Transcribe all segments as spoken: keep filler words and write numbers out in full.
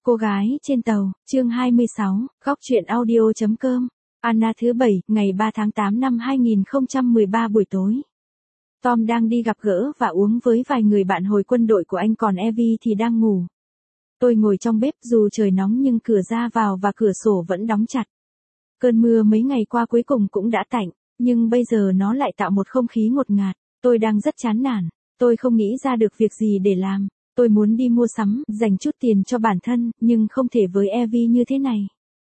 Cô gái trên tàu, chương hai mươi sáu, góc truyện audio.com. Anna thứ bảy, ngày ba tháng tám năm hai nghìn không trăm mười ba buổi tối. Tom đang đi gặp gỡ và uống với vài người bạn hồi quân đội của anh, còn Evie thì đang ngủ. Tôi ngồi trong bếp, dù trời nóng nhưng cửa ra vào và cửa sổ vẫn đóng chặt. Cơn mưa mấy ngày qua cuối cùng cũng đã tạnh, nhưng bây giờ nó lại tạo một không khí ngột ngạt. Tôi đang rất chán nản, tôi không nghĩ ra được việc gì để làm. Tôi muốn đi mua sắm, dành chút tiền cho bản thân, nhưng không thể với Evie như thế này.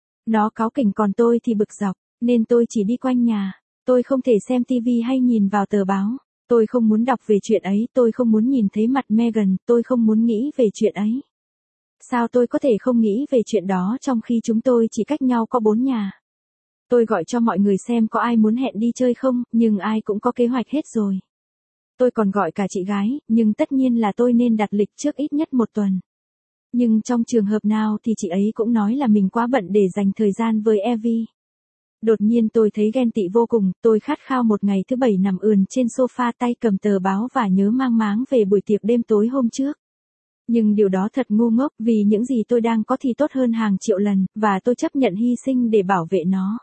Nó cáu kỉnh còn tôi thì bực dọc, nên tôi chỉ đi quanh nhà. Tôi không thể xem tivi hay nhìn vào tờ báo. Tôi không muốn đọc về chuyện ấy, tôi không muốn nhìn thấy mặt Megan, tôi không muốn nghĩ về chuyện ấy. Sao tôi có thể không nghĩ về chuyện đó trong khi chúng tôi chỉ cách nhau có bốn nhà? Tôi gọi cho mọi người xem có ai muốn hẹn đi chơi không, nhưng ai cũng có kế hoạch hết rồi. Tôi còn gọi cả chị gái, nhưng tất nhiên là tôi nên đặt lịch trước ít nhất một tuần. Nhưng trong trường hợp nào thì chị ấy cũng nói là mình quá bận để dành thời gian với Evie. Đột nhiên tôi thấy ghen tị vô cùng, tôi khát khao một ngày thứ bảy nằm ườn trên sofa tay cầm tờ báo và nhớ mang máng về buổi tiệc đêm tối hôm trước. Nhưng điều đó thật ngu ngốc, vì những gì tôi đang có thì tốt hơn hàng triệu lần, và tôi chấp nhận hy sinh để bảo vệ nó.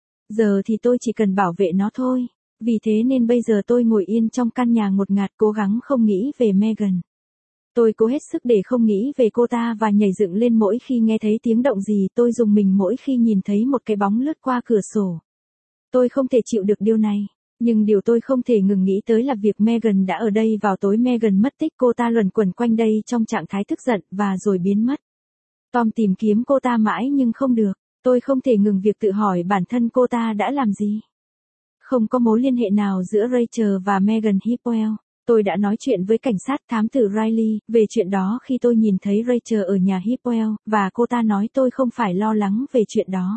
Giờ thì tôi chỉ cần bảo vệ nó thôi. Vì thế nên bây giờ tôi ngồi yên trong căn nhà ngột ngạt, cố gắng không nghĩ về Megan. Tôi cố hết sức để không nghĩ về cô ta và nhảy dựng lên mỗi khi nghe thấy tiếng động gì. Tôi rùng mình mỗi khi nhìn thấy một cái bóng lướt qua cửa sổ. Tôi không thể chịu được điều này. Nhưng điều tôi không thể ngừng nghĩ tới là việc Megan đã ở đây vào tối Megan mất tích. Cô ta luẩn quẩn quanh đây trong trạng thái tức giận và rồi biến mất. Tom tìm kiếm cô ta mãi nhưng không được. Tôi không thể ngừng việc tự hỏi bản thân cô ta đã làm gì. Không có mối liên hệ nào giữa Rachel và Megan Hipwell. Tôi đã nói chuyện với cảnh sát thám tử Riley về chuyện đó khi tôi nhìn thấy Rachel ở nhà Hipwell, và cô ta nói tôi không phải lo lắng về chuyện đó.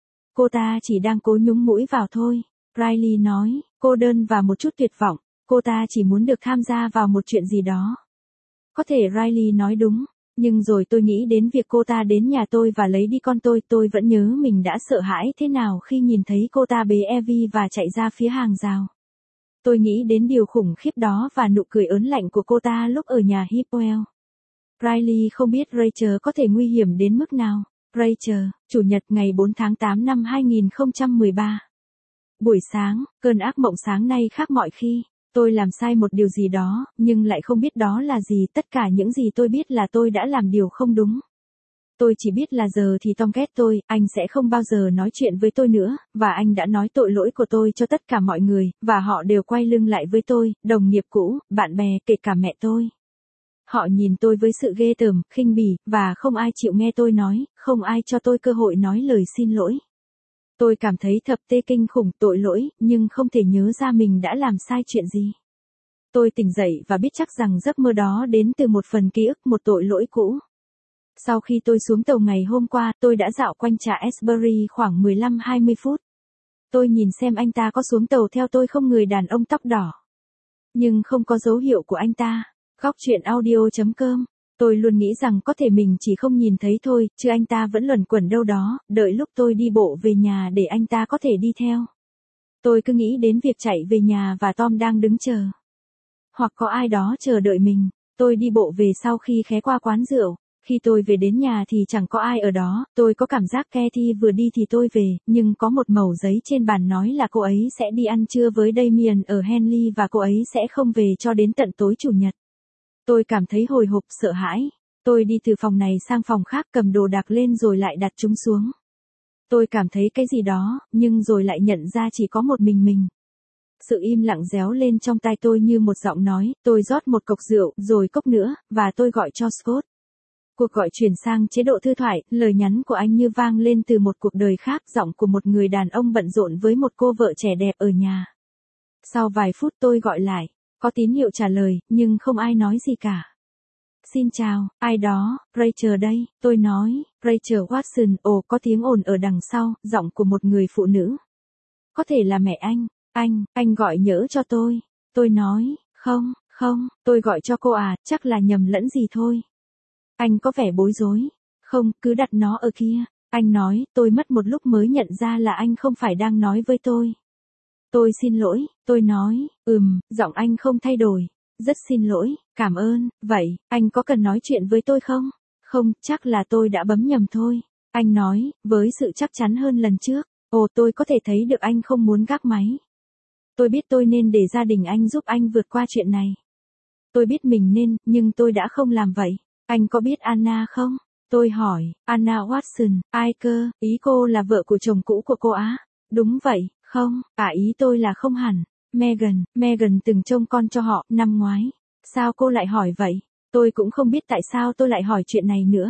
Cô ta chỉ đang cố nhúng mũi vào thôi. Riley nói, cô đơn và một chút tuyệt vọng, cô ta chỉ muốn được tham gia vào một chuyện gì đó. Có thể Riley nói đúng. Nhưng rồi tôi nghĩ đến việc cô ta đến nhà tôi và lấy đi con tôi. Tôi vẫn nhớ mình đã sợ hãi thế nào khi nhìn thấy cô ta bế Evie và chạy ra phía hàng rào. Tôi nghĩ đến điều khủng khiếp đó và nụ cười ớn lạnh của cô ta lúc ở nhà Hipwell. Riley không biết Rachel có thể nguy hiểm đến mức nào. Rachel, Chủ nhật ngày bốn tháng tám năm hai nghìn không trăm mười ba. Buổi sáng, cơn ác mộng sáng nay khác mọi khi. Tôi làm sai một điều gì đó, nhưng lại không biết đó là gì. Tất cả những gì tôi biết là tôi đã làm điều không đúng. Tôi chỉ biết là giờ thì Tom ghét tôi, anh sẽ không bao giờ nói chuyện với tôi nữa, và anh đã nói tội lỗi của tôi cho tất cả mọi người, và họ đều quay lưng lại với tôi, đồng nghiệp cũ, bạn bè, kể cả mẹ tôi. Họ nhìn tôi với sự ghê tởm, khinh bỉ, và không ai chịu nghe tôi nói, không ai cho tôi cơ hội nói lời xin lỗi. Tôi cảm thấy thập tê kinh khủng, tội lỗi, nhưng không thể nhớ ra mình đã làm sai chuyện gì. Tôi tỉnh dậy và biết chắc rằng giấc mơ đó đến từ một phần ký ức, một tội lỗi cũ. Sau khi tôi xuống tàu ngày hôm qua, tôi đã dạo quanh trà Esbury khoảng mười lăm hai mươi phút. Tôi nhìn xem anh ta có xuống tàu theo tôi không, người đàn ông tóc đỏ. Nhưng không có dấu hiệu của anh ta. Góc truyện audio.com. Tôi luôn nghĩ rằng có thể mình chỉ không nhìn thấy thôi, chứ anh ta vẫn luẩn quẩn đâu đó, đợi lúc tôi đi bộ về nhà để anh ta có thể đi theo. Tôi cứ nghĩ đến việc chạy về nhà và Tom đang đứng chờ. Hoặc có ai đó chờ đợi mình. Tôi đi bộ về sau khi ghé qua quán rượu. Khi tôi về đến nhà thì chẳng có ai ở đó. Tôi có cảm giác Kathy vừa đi thì tôi về, nhưng có một mẩu giấy trên bàn nói là cô ấy sẽ đi ăn trưa với Damien ở Henley và cô ấy sẽ không về cho đến tận tối Chủ nhật. Tôi cảm thấy hồi hộp, sợ hãi. Tôi đi từ phòng này sang phòng khác, cầm đồ đạc lên rồi lại đặt chúng xuống. Tôi cảm thấy cái gì đó, nhưng rồi lại nhận ra chỉ có một mình mình. Sự im lặng réo lên trong tai tôi như một giọng nói. Tôi rót một cốc rượu, rồi cốc nữa, và tôi gọi cho Scott. Cuộc gọi chuyển sang chế độ thư thoại, lời nhắn của anh như vang lên từ một cuộc đời khác, giọng của một người đàn ông bận rộn với một cô vợ trẻ đẹp ở nhà. Sau vài phút tôi gọi lại, có tín hiệu trả lời, nhưng không ai nói gì cả. Xin chào, ai đó, Rachel đây, tôi nói, Rachel Watson. Ồ, có tiếng ồn ở đằng sau, giọng của một người phụ nữ. Có thể là mẹ anh, anh, anh gọi nhỡ cho tôi. Tôi nói, không, không, tôi gọi cho cô à, chắc là nhầm lẫn gì thôi. Anh có vẻ bối rối. Không, cứ đặt nó ở kia. Anh nói, tôi mất một lúc mới nhận ra là anh không phải đang nói với tôi. Tôi xin lỗi, tôi nói, ừm, giọng anh không thay đổi. Rất xin lỗi, cảm ơn, vậy, anh có cần nói chuyện với tôi không? Không, chắc là tôi đã bấm nhầm thôi. Anh nói, với sự chắc chắn hơn lần trước. Ồ, tôi có thể thấy được anh không muốn gác máy. Tôi biết tôi nên để gia đình anh giúp anh vượt qua chuyện này. Tôi biết mình nên, nhưng tôi đã không làm vậy. Anh có biết Anna không? Tôi hỏi, Anna Watson, ai cơ, ý cô là vợ của chồng cũ của cô á? Đúng vậy, không, à ý tôi là không hẳn. Megan, Megan từng trông con cho họ, năm ngoái. Sao cô lại hỏi vậy? Tôi cũng không biết tại sao tôi lại hỏi chuyện này nữa.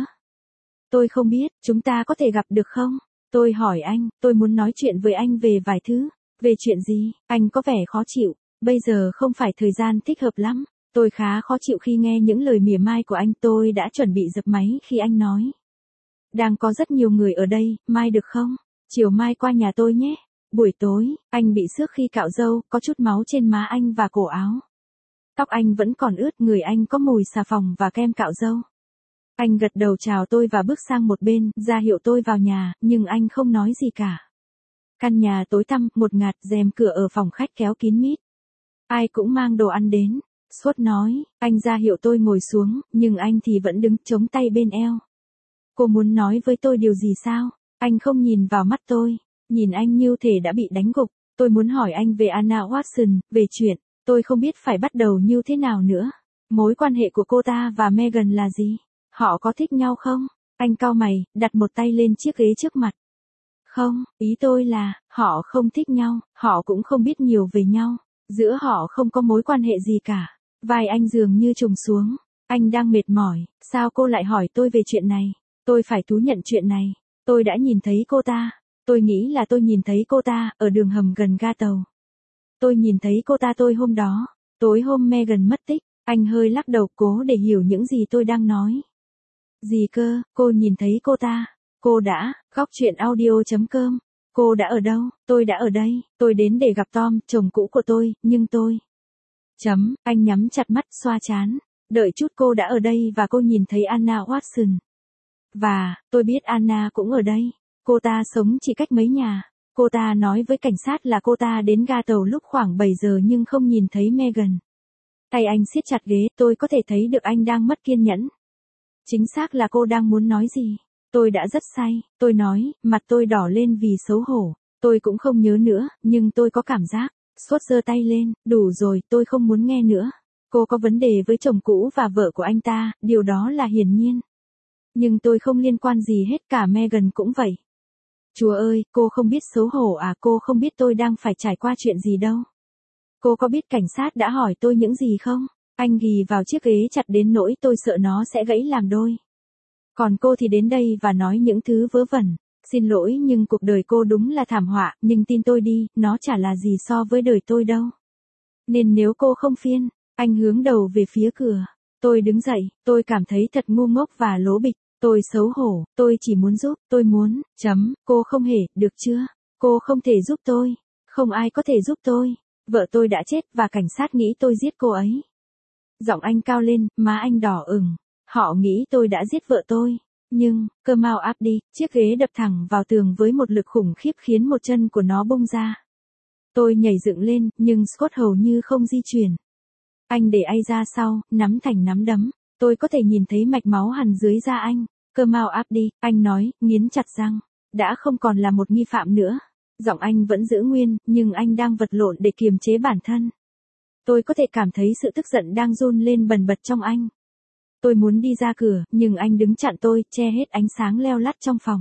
Tôi không biết, chúng ta có thể gặp được không? Tôi hỏi anh, tôi muốn nói chuyện với anh về vài thứ. Về chuyện gì? Anh có vẻ khó chịu. Bây giờ không phải thời gian thích hợp lắm. Tôi khá khó chịu khi nghe những lời mỉa mai của anh. Tôi đã chuẩn bị dập máy khi anh nói. Đang có rất nhiều người ở đây, mai được không? Chiều mai qua nhà tôi nhé. Buổi tối, anh bị xước khi cạo râu, có chút máu trên má anh và cổ áo. Tóc anh vẫn còn ướt, người anh có mùi xà phòng và kem cạo râu. Anh gật đầu chào tôi và bước sang một bên, ra hiệu tôi vào nhà, nhưng anh không nói gì cả. Căn nhà tối tăm, ngột ngạt, rèm cửa ở phòng khách kéo kín mít. Ai cũng mang đồ ăn đến. Scott nói, anh ra hiệu tôi ngồi xuống, nhưng anh thì vẫn đứng chống tay bên eo. Cô muốn nói với tôi điều gì sao? Anh không nhìn vào mắt tôi, nhìn anh như thể đã bị đánh gục. Tôi muốn hỏi anh về Anna Watson, về chuyện, tôi không biết phải bắt đầu như thế nào nữa. Mối quan hệ của cô ta và Megan là gì? Họ có thích nhau không? Anh cau mày, đặt một tay lên chiếc ghế trước mặt. Không, ý tôi là, họ không thích nhau, họ cũng không biết nhiều về nhau. Giữa họ không có mối quan hệ gì cả. Vai anh dường như trùng xuống. Anh đang mệt mỏi, sao cô lại hỏi tôi về chuyện này? Tôi phải thú nhận chuyện này. Tôi đã nhìn thấy cô ta. Tôi nghĩ là tôi nhìn thấy cô ta, ở đường hầm gần ga tàu. Tôi nhìn thấy cô ta tôi hôm đó. Tối hôm Megan mất tích. Anh hơi lắc đầu cố để hiểu những gì tôi đang nói. Gì cơ, cô nhìn thấy cô ta? Cô đã, góc chuyện audio chấm com. Cô đã ở đâu? Tôi đã ở đây. Tôi đến để gặp Tom, chồng cũ của tôi, nhưng tôi... Chấm, anh nhắm chặt mắt, xoa trán. Đợi chút, cô đã ở đây và cô nhìn thấy Anna Watson. Và, tôi biết Anna cũng ở đây. Cô ta sống chỉ cách mấy nhà. Cô ta nói với cảnh sát là cô ta đến ga tàu lúc khoảng bảy giờ nhưng không nhìn thấy Megan. Tay anh siết chặt ghế, tôi có thể thấy được anh đang mất kiên nhẫn. Chính xác là cô đang muốn nói gì? Tôi đã rất say, tôi nói, mặt tôi đỏ lên vì xấu hổ. Tôi cũng không nhớ nữa, nhưng tôi có cảm giác. Scott giơ tay lên, đủ rồi, tôi không muốn nghe nữa. Cô có vấn đề với chồng cũ và vợ của anh ta, điều đó là hiển nhiên. Nhưng tôi không liên quan gì hết, cả Megan cũng vậy. Chúa ơi, cô không biết xấu hổ à, cô không biết tôi đang phải trải qua chuyện gì đâu. Cô có biết cảnh sát đã hỏi tôi những gì không? Anh ghì vào chiếc ghế chặt đến nỗi tôi sợ nó sẽ gãy làm đôi. Còn cô thì đến đây và nói những thứ vớ vẩn. Xin lỗi nhưng cuộc đời cô đúng là thảm họa, nhưng tin tôi đi, nó chả là gì so với đời tôi đâu. Nên nếu cô không phiền, anh hướng đầu về phía cửa. Tôi đứng dậy, tôi cảm thấy thật ngu ngốc và lố bịch. Tôi xấu hổ, tôi chỉ muốn giúp, tôi muốn, chấm, cô không hề, được chưa? Cô không thể giúp tôi. Không ai có thể giúp tôi. Vợ tôi đã chết và cảnh sát nghĩ tôi giết cô ấy. Giọng anh cao lên, má anh đỏ ửng. Họ nghĩ tôi đã giết vợ tôi. Nhưng, cơ mau áp đi, chiếc ghế đập thẳng vào tường với một lực khủng khiếp khiến một chân của nó bung ra. Tôi nhảy dựng lên, nhưng Scott hầu như không di chuyển. Anh để ai ra sau, nắm thành nắm đấm. Tôi có thể nhìn thấy mạch máu hằn dưới da anh. Cơ mau áp đi, anh nói, nghiến chặt răng. Đã không còn là một nghi phạm nữa. Giọng anh vẫn giữ nguyên, nhưng anh đang vật lộn để kiềm chế bản thân. Tôi có thể cảm thấy sự tức giận đang run lên bần bật trong anh. Tôi muốn đi ra cửa, nhưng anh đứng chặn tôi, che hết ánh sáng leo lắt trong phòng.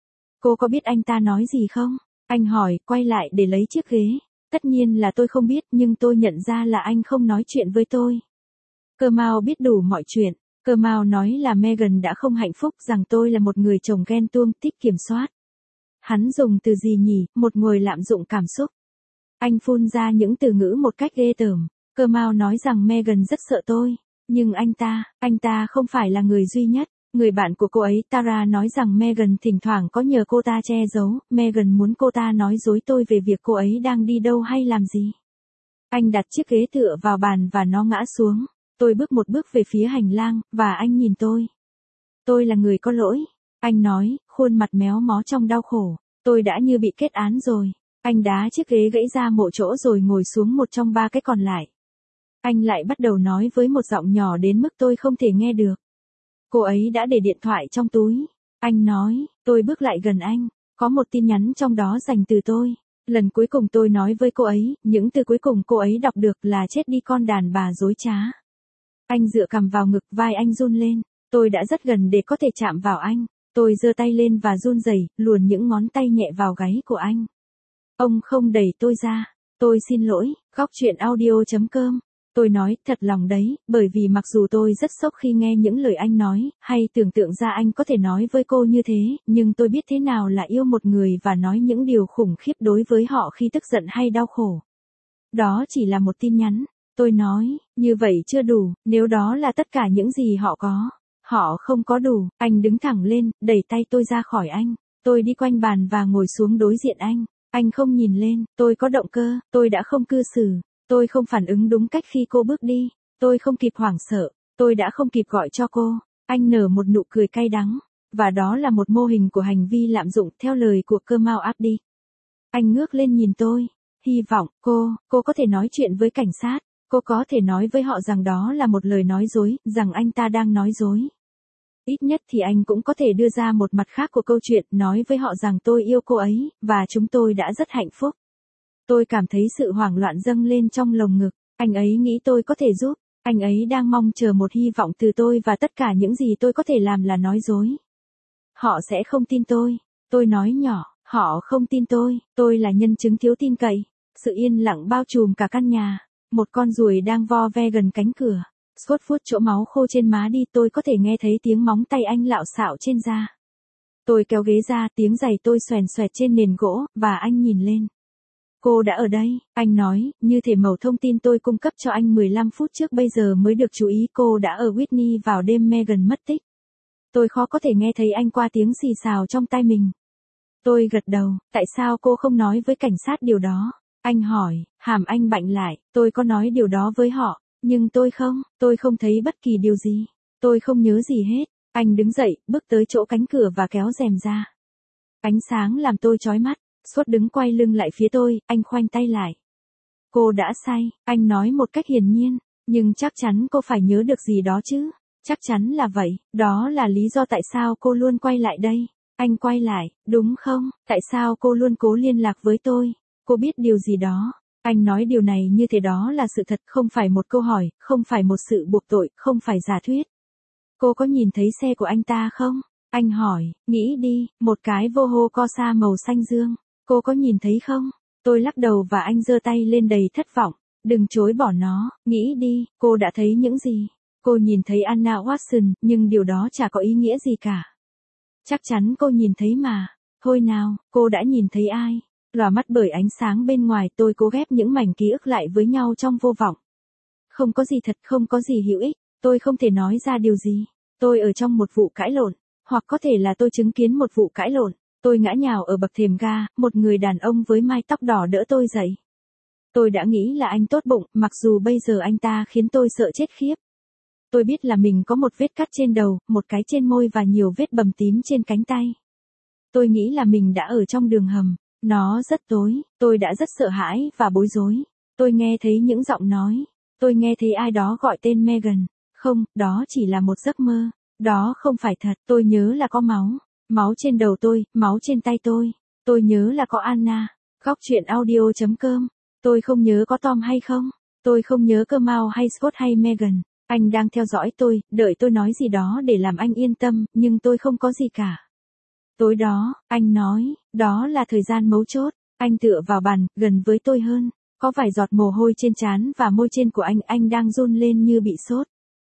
Cô có biết anh ta nói gì không? Anh hỏi, quay lại để lấy chiếc ghế. Tất nhiên là tôi không biết, nhưng tôi nhận ra là anh không nói chuyện với tôi. Cơ Mao biết đủ mọi chuyện. Cơ Mao nói là Megan đã không hạnh phúc, rằng tôi là một người chồng ghen tuông, thích kiểm soát. Hắn dùng từ gì nhỉ, một người lạm dụng cảm xúc. Anh phun ra những từ ngữ một cách ghê tởm. Cơ Mao nói rằng Megan rất sợ tôi. Nhưng anh ta, anh ta không phải là người duy nhất. Người bạn của cô ấy, Tara, nói rằng Megan thỉnh thoảng có nhờ cô ta che giấu. Megan muốn cô ta nói dối tôi về việc cô ấy đang đi đâu hay làm gì. Anh đặt chiếc ghế tựa vào bàn và nó ngã xuống. Tôi bước một bước về phía hành lang, và anh nhìn tôi. Tôi là người có lỗi. Anh nói, khuôn mặt méo mó trong đau khổ. Tôi đã như bị kết án rồi. Anh đá chiếc ghế gãy ra một chỗ rồi ngồi xuống một trong ba cái còn lại. Anh lại bắt đầu nói với một giọng nhỏ đến mức tôi không thể nghe được. cô ấy đã để điện thoại trong túi. Anh nói, tôi bước lại gần anh, có một tin nhắn trong đó dành từ tôi. Lần cuối cùng tôi nói với cô ấy, những từ cuối cùng cô ấy đọc được là chết đi con đàn bà dối trá. Anh dựa cằm vào ngực, vai anh run lên. Tôi đã rất gần để có thể chạm vào anh. Tôi giơ tay lên và run rẩy, luồn những ngón tay nhẹ vào gáy của anh. Ông không đẩy tôi ra. Tôi xin lỗi, góc chuyện audio chấm com. Tôi nói, thật lòng đấy, bởi vì mặc dù tôi rất sốc khi nghe những lời anh nói, hay tưởng tượng ra anh có thể nói với cô như thế, nhưng tôi biết thế nào là yêu một người và nói những điều khủng khiếp đối với họ khi tức giận hay đau khổ. Đó chỉ là một tin nhắn. Tôi nói, như vậy chưa đủ, nếu đó là tất cả những gì họ có. Họ không có đủ. Anh đứng thẳng lên, đẩy tay tôi ra khỏi anh. Tôi đi quanh bàn và ngồi xuống đối diện anh. Anh không nhìn lên, tôi có động cơ, tôi đã không cư xử. Tôi không phản ứng đúng cách khi cô bước đi. Tôi không kịp hoảng sợ. Tôi đã không kịp gọi cho cô. Anh nở một nụ cười cay đắng. Và đó là một mô hình của hành vi lạm dụng theo lời của Kemal Abdi. Anh ngước lên nhìn tôi. Hy vọng, cô, cô có thể nói chuyện với cảnh sát. Cô có thể nói với họ rằng đó là một lời nói dối, rằng anh ta đang nói dối. Ít nhất thì anh cũng có thể đưa ra một mặt khác của câu chuyện, nói với họ rằng tôi yêu cô ấy, và chúng tôi đã rất hạnh phúc. Tôi cảm thấy sự hoảng loạn dâng lên trong lồng ngực. Anh ấy nghĩ tôi có thể giúp. Anh ấy đang mong chờ một hy vọng từ tôi và tất cả những gì tôi có thể làm là nói dối. Họ sẽ không tin tôi. Tôi nói nhỏ, họ không tin tôi. Tôi là nhân chứng thiếu tin cậy. Sự yên lặng bao trùm cả căn nhà. Một con ruồi đang vo ve gần cánh cửa. Scott vuốt chỗ máu khô trên má đi, tôi có thể nghe thấy tiếng móng tay anh lạo xạo trên da. Tôi kéo ghế ra, tiếng giày tôi xoèn xoẹt trên nền gỗ, và anh nhìn lên. Cô đã ở đây, anh nói, như thể mẩu thông tin tôi cung cấp cho anh mười lăm phút trước bây giờ mới được chú ý. Cô đã ở Whitney vào đêm Megan mất tích. Tôi khó có thể nghe thấy anh qua tiếng xì xào trong tai mình. Tôi gật đầu, tại sao cô không nói với cảnh sát điều đó? Anh hỏi, hàm anh bạnh lại, tôi có nói điều đó với họ, nhưng tôi không, tôi không thấy bất kỳ điều gì. Tôi không nhớ gì hết. Anh đứng dậy, bước tới chỗ cánh cửa và kéo rèm ra. Ánh sáng làm tôi chói mắt. Scott đứng quay lưng lại phía tôi, anh khoanh tay lại. Cô đã say, anh nói một cách hiển nhiên, nhưng chắc chắn cô phải nhớ được gì đó chứ. Chắc chắn là vậy, đó là lý do tại sao cô luôn quay lại đây. Anh quay lại, đúng không? Tại sao cô luôn cố liên lạc với tôi? Cô biết điều gì đó. Anh nói điều này như thế đó là sự thật, không phải một câu hỏi, không phải một sự buộc tội, không phải giả thuyết. Cô có nhìn thấy xe của anh ta không? Anh hỏi, nghĩ đi, một cái Volvo Corsa màu xanh dương. Cô có nhìn thấy không? Tôi lắc đầu và anh giơ tay lên đầy thất vọng. Đừng chối bỏ nó, nghĩ đi, cô đã thấy những gì? Cô nhìn thấy Anna Watson, nhưng điều đó chả có ý nghĩa gì cả. Chắc chắn cô nhìn thấy mà. Thôi nào, cô đã nhìn thấy ai? Lòa mắt bởi ánh sáng bên ngoài, tôi cố ghép những mảnh ký ức lại với nhau trong vô vọng. Không có gì thật, không có gì hữu ích, tôi không thể nói ra điều gì. Tôi ở trong một vụ cãi lộn, hoặc có thể là tôi chứng kiến một vụ cãi lộn. Tôi ngã nhào ở bậc thềm ga, một người đàn ông với mái tóc đỏ đỡ tôi dậy. Tôi đã nghĩ là anh tốt bụng, mặc dù bây giờ anh ta khiến tôi sợ chết khiếp. Tôi biết là mình có một vết cắt trên đầu, một cái trên môi và nhiều vết bầm tím trên cánh tay. Tôi nghĩ là mình đã ở trong đường hầm. Nó rất tối, tôi đã rất sợ hãi và bối rối. Tôi nghe thấy những giọng nói. Tôi nghe thấy ai đó gọi tên Megan. Không, đó chỉ là một giấc mơ. Đó không phải thật. Tôi nhớ là có máu. Máu trên đầu tôi, máu trên tay tôi. Tôi nhớ là có Anna. Góc chuyện audio chấm com. Tôi không nhớ có Tom hay không. Tôi không nhớ Kemal hay Scott hay Megan. Anh đang theo dõi tôi, đợi tôi nói gì đó để làm anh yên tâm, nhưng tôi không có gì cả. Tối đó, anh nói, đó là thời gian mấu chốt. Anh tựa vào bàn, gần với tôi hơn. Có vài giọt mồ hôi trên trán và môi trên của anh, anh đang run lên như bị sốt.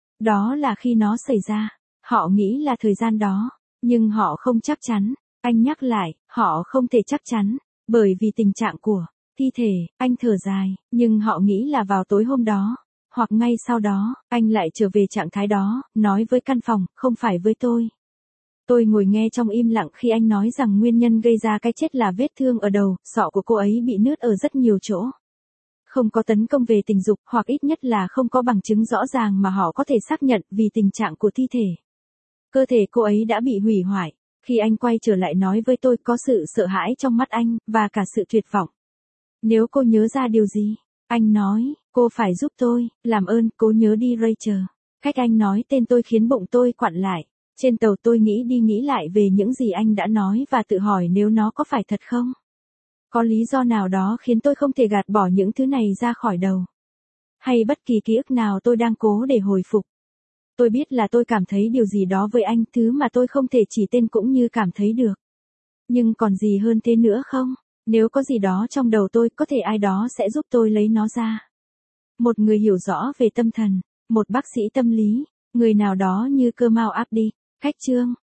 Đó là khi nó xảy ra. Họ nghĩ là thời gian đó, nhưng họ không chắc chắn. Anh nhắc lại, họ không thể chắc chắn, bởi vì tình trạng của thi thể. Anh thở dài, nhưng họ nghĩ là vào tối hôm đó, hoặc ngay sau đó, anh lại trở về trạng thái đó, nói với căn phòng, không phải với tôi. Tôi ngồi nghe trong im lặng khi anh nói rằng nguyên nhân gây ra cái chết là vết thương ở đầu, sọ của cô ấy bị nứt ở rất nhiều chỗ. Không có tấn công về tình dục, hoặc ít nhất là không có bằng chứng rõ ràng mà họ có thể xác nhận vì tình trạng của thi thể. Cơ thể cô ấy đã bị hủy hoại. Khi anh quay trở lại nói với tôi, có sự sợ hãi trong mắt anh, và cả sự tuyệt vọng. Nếu cô nhớ ra điều gì, anh nói, cô phải giúp tôi, làm ơn, cố nhớ đi Rachel. Cách anh nói tên tôi khiến bụng tôi quặn lại. Trên tàu tôi nghĩ đi nghĩ lại về những gì anh đã nói và tự hỏi nếu nó có phải thật không? Có lý do nào đó khiến tôi không thể gạt bỏ những thứ này ra khỏi đầu? Hay bất kỳ ký ức nào tôi đang cố để hồi phục? Tôi biết là tôi cảm thấy điều gì đó với anh, thứ mà tôi không thể chỉ tên cũng như cảm thấy được. Nhưng còn gì hơn thế nữa không? Nếu có gì đó trong đầu tôi, có thể ai đó sẽ giúp tôi lấy nó ra. Một người hiểu rõ về tâm thần, một bác sĩ tâm lý, người nào đó như Kemal Abdi. Khách chương